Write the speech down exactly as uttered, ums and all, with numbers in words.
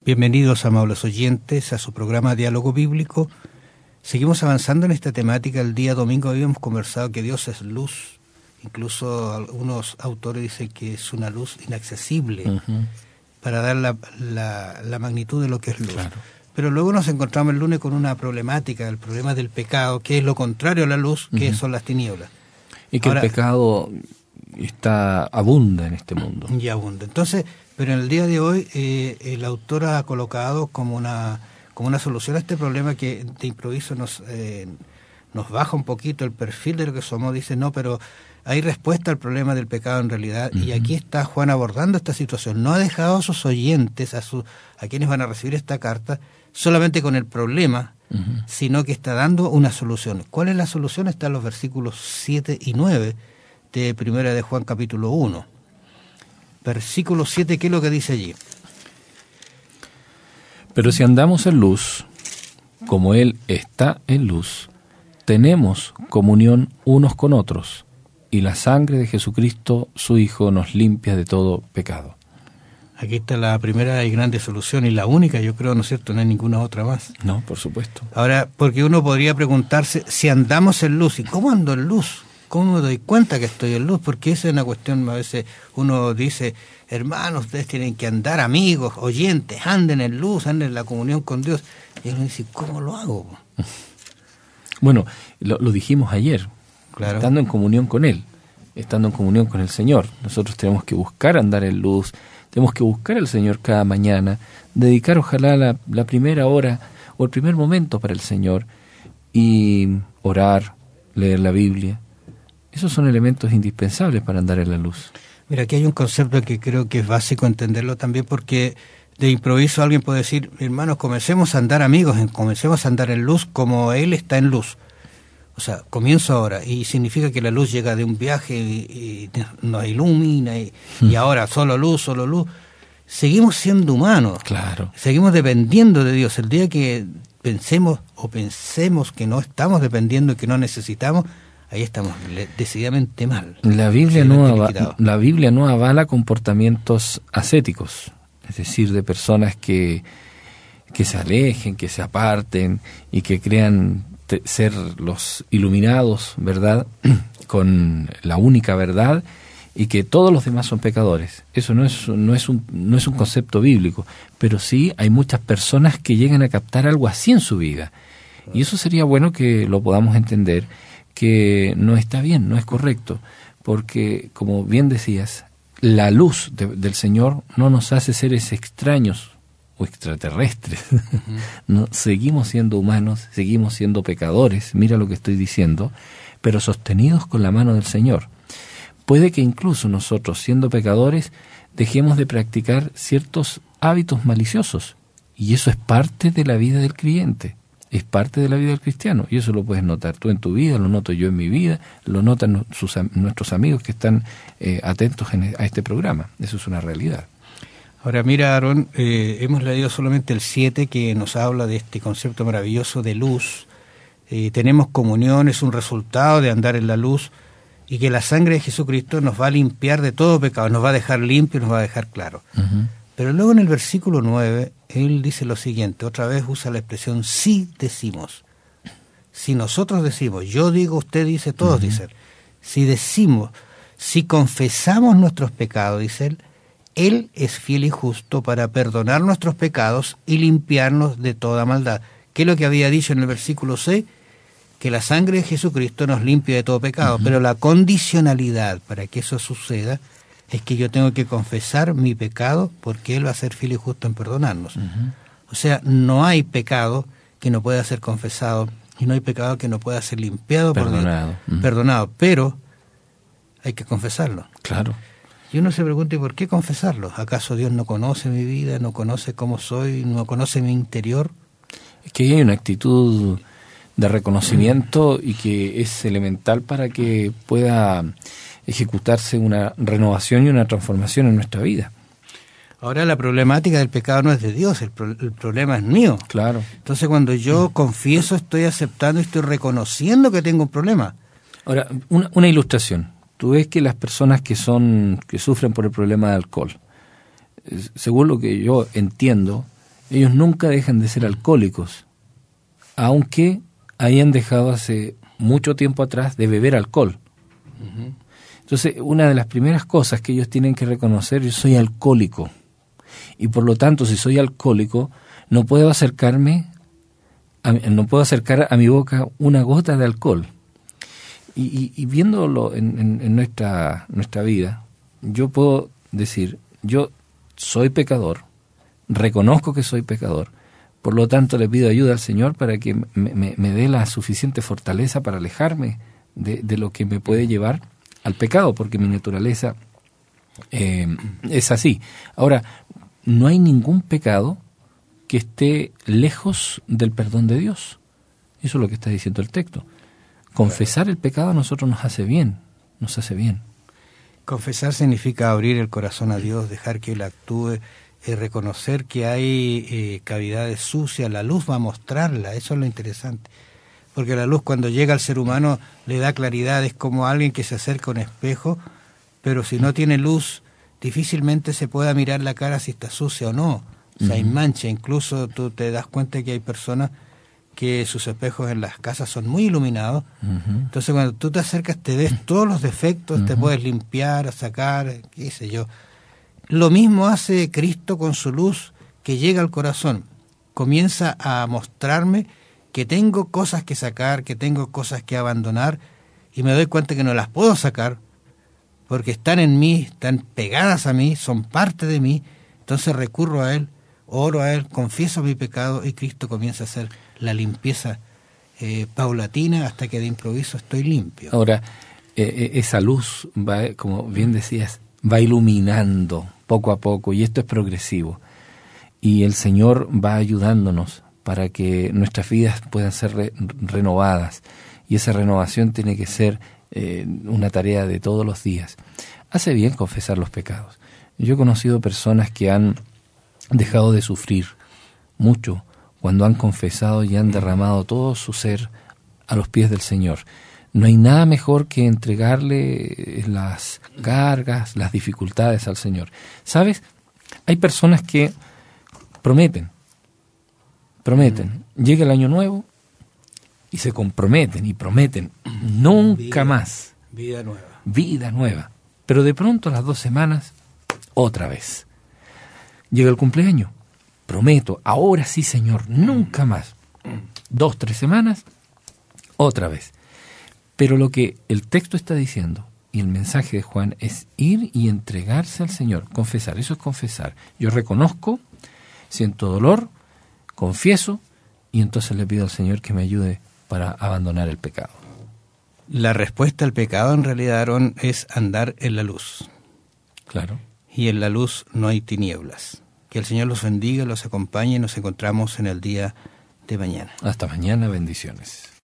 Bienvenidos, amables oyentes, a su programa Diálogo Bíblico. Seguimos avanzando en esta temática. El día domingo habíamos conversado que Dios es luz. Incluso algunos autores dicen que es una luz inaccesible, uh-huh, para dar la, la, la magnitud de lo que es luz. Claro. Pero luego nos encontramos el lunes con una problemática, el problema del pecado, que es lo contrario a la luz, que uh-huh, son las tinieblas. Y que Ahora, el pecado está abunda en este mundo. Y abunda. Entonces, pero en el día de hoy eh, el autor ha colocado como una como una solución a este problema que de improviso nos eh, nos baja un poquito el perfil de lo que somos. Dice, no, pero hay respuesta al problema del pecado en realidad. Uh-huh. Y aquí está Juan abordando esta situación. No ha dejado a sus oyentes, a, su, a quienes van a recibir esta carta, solamente con el problema, uh-huh, sino que está dando una solución. ¿Cuál es la solución? Está en los versículos siete y nueve de Primera de Juan capítulo uno. Versículo siete, ¿qué es lo que dice allí? Pero si andamos en luz, como Él está en luz, tenemos comunión unos con otros, y la sangre de Jesucristo, su Hijo, nos limpia de todo pecado. Aquí está la primera y grande solución, y la única, yo creo, ¿no es cierto? No hay ninguna otra más. No, por supuesto. Ahora, porque uno podría preguntarse, si andamos en luz, ¿y cómo ando en luz? ¿Cómo me doy cuenta que estoy en luz? Porque esa es una cuestión, a veces uno dice, hermanos, ustedes tienen que andar, amigos, oyentes, anden en luz, anden en la comunión con Dios. Y uno dice, ¿cómo lo hago? Bueno, lo, lo dijimos ayer, claro, estando en comunión con Él, estando en comunión con el Señor. Nosotros tenemos que buscar andar en luz, tenemos que buscar al Señor cada mañana, dedicar ojalá la, la primera hora o el primer momento para el Señor y orar, leer la Biblia. Esos son elementos indispensables para andar en la luz. Mira, aquí hay un concepto que creo que es básico entenderlo también, porque de improviso alguien puede decir, hermanos, comencemos a andar amigos, comencemos a andar en luz como Él está en luz. O sea, comienzo ahora, y significa que la luz llega de un viaje y, y nos ilumina, y, mm. y ahora solo luz, solo luz. Seguimos siendo humanos, claro, seguimos dependiendo de Dios. El día que pensemos o pensemos que no estamos dependiendo y que no necesitamos, ahí estamos decididamente mal. La Biblia, no avala, la Biblia no avala comportamientos ascéticos, es decir, de personas que, que se alejen, que se aparten y que crean te, ser los iluminados, ¿verdad?, con la única verdad y que todos los demás son pecadores. Eso no es, no es un, no es un concepto bíblico, pero sí hay muchas personas que llegan a captar algo así en su vida. Y eso sería bueno que lo podamos entender, que no está bien, no es correcto, porque, como bien decías, la luz de, del Señor no nos hace seres extraños o extraterrestres. Uh-huh. No, seguimos siendo humanos, seguimos siendo pecadores, mira lo que estoy diciendo, pero sostenidos con la mano del Señor. Puede que incluso nosotros, siendo pecadores, dejemos de practicar ciertos hábitos maliciosos, y eso es parte de la vida del creyente. Es parte de la vida del cristiano, y eso lo puedes notar tú en tu vida, lo noto yo en mi vida, lo notan sus, nuestros amigos que están eh, atentos en, a este programa. Eso es una realidad. Ahora mira, Aarón, eh, hemos leído solamente el siete, que nos habla de este concepto maravilloso de luz. Eh, tenemos comunión, es un resultado de andar en la luz, y que la sangre de Jesucristo nos va a limpiar de todo pecado, nos va a dejar limpio, nos va a dejar claro. Uh-huh. Pero luego en el versículo nueve, él dice lo siguiente, otra vez usa la expresión si decimos. Si nosotros decimos, yo digo, usted dice, todos uh-huh. dicen. Si decimos, si confesamos nuestros pecados, dice él, Él es fiel y justo para perdonar nuestros pecados y limpiarnos de toda maldad. ¿Qué es lo que había dicho en el versículo seis? Que la sangre de Jesucristo nos limpia de todo pecado, uh-huh. pero la condicionalidad para que eso suceda es que yo tengo que confesar mi pecado, porque Él va a ser fiel y justo en perdonarnos. Uh-huh. O sea, no hay pecado que no pueda ser confesado, y no hay pecado que no pueda ser limpiado, perdonado. por Dios, uh-huh. perdonado, pero hay que confesarlo. Claro. Y uno se pregunta, ¿por qué confesarlo? ¿Acaso Dios no conoce mi vida, no conoce cómo soy, no conoce mi interior? Es que hay una actitud de reconocimiento y que es elemental para que pueda ejecutarse una renovación y una transformación en nuestra vida. Ahora, la problemática del pecado no es de Dios, el, pro, el problema es mío. Claro. Entonces, cuando yo confieso, estoy aceptando y estoy reconociendo que tengo un problema. Ahora, una, una ilustración. Tú ves que las personas que son que sufren por el problema de alcohol, según lo que yo entiendo, ellos nunca dejan de ser alcohólicos, aunque hayan dejado hace mucho tiempo atrás de beber alcohol. Uh-huh. Entonces, una de las primeras cosas que ellos tienen que reconocer, yo soy alcohólico, y por lo tanto, si soy alcohólico, no puedo acercarme, a, no puedo acercar a mi boca una gota de alcohol. Y, y, y viéndolo en, en, en nuestra, nuestra vida, yo puedo decir, yo soy pecador, reconozco que soy pecador, por lo tanto le pido ayuda al Señor para que me, me, me dé la suficiente fortaleza para alejarme de, de lo que me puede llevar al pecado, porque mi naturaleza eh, es así. Ahora, no hay ningún pecado que esté lejos del perdón de Dios. Eso es lo que está diciendo el texto. Confesar el pecado a nosotros nos hace bien, nos hace bien. Confesar significa abrir el corazón a Dios, dejar que Él actúe, eh, reconocer que hay eh, cavidades sucias, la luz va a mostrarla, eso es lo interesante. Porque la luz cuando llega al ser humano le da claridad, es como alguien que se acerca a un espejo, pero si no tiene luz, difícilmente se pueda mirar la cara si está sucia o no. O sea, hay mancha, incluso tú te das cuenta que hay personas que sus espejos en las casas son muy iluminados. Uh-huh. Entonces cuando tú te acercas te ves todos los defectos, uh-huh. te puedes limpiar, sacar, qué sé yo. Lo mismo hace Cristo con su luz que llega al corazón. Comienza a mostrarme que tengo cosas que sacar, que tengo cosas que abandonar, y me doy cuenta que no las puedo sacar porque están en mí, están pegadas a mí, son parte de mí. Entonces recurro a Él, oro a Él, confieso mi pecado y Cristo comienza a hacer la limpieza eh, paulatina hasta que de improviso estoy limpio. Ahora, eh, esa luz, va, como bien decías, va iluminando poco a poco, y esto es progresivo. Y el Señor va ayudándonos para que nuestras vidas puedan ser re, renovadas. Y esa renovación tiene que ser eh, una tarea de todos los días. Hace bien confesar los pecados. Yo he conocido personas que han dejado de sufrir mucho cuando han confesado y han derramado todo su ser a los pies del Señor. No hay nada mejor que entregarle las cargas, las dificultades al Señor. ¿Sabes? Hay personas que prometen, prometen. Llega el año nuevo y se comprometen y prometen nunca vida, más. Vida nueva. Vida nueva. Pero de pronto a las dos semanas, otra vez. Llega el cumpleaños. Prometo, ahora sí, Señor, nunca más. Dos, tres semanas, otra vez. Pero lo que el texto está diciendo y el mensaje de Juan es ir y entregarse al Señor, confesar. Eso es confesar. Yo reconozco, siento dolor, confieso y entonces le pido al Señor que me ayude para abandonar el pecado. La respuesta al pecado en realidad, Aarón, es andar en la luz. Claro. Y en la luz no hay tinieblas. Que el Señor los bendiga, los acompañe y nos encontramos en el día de mañana. Hasta mañana, bendiciones.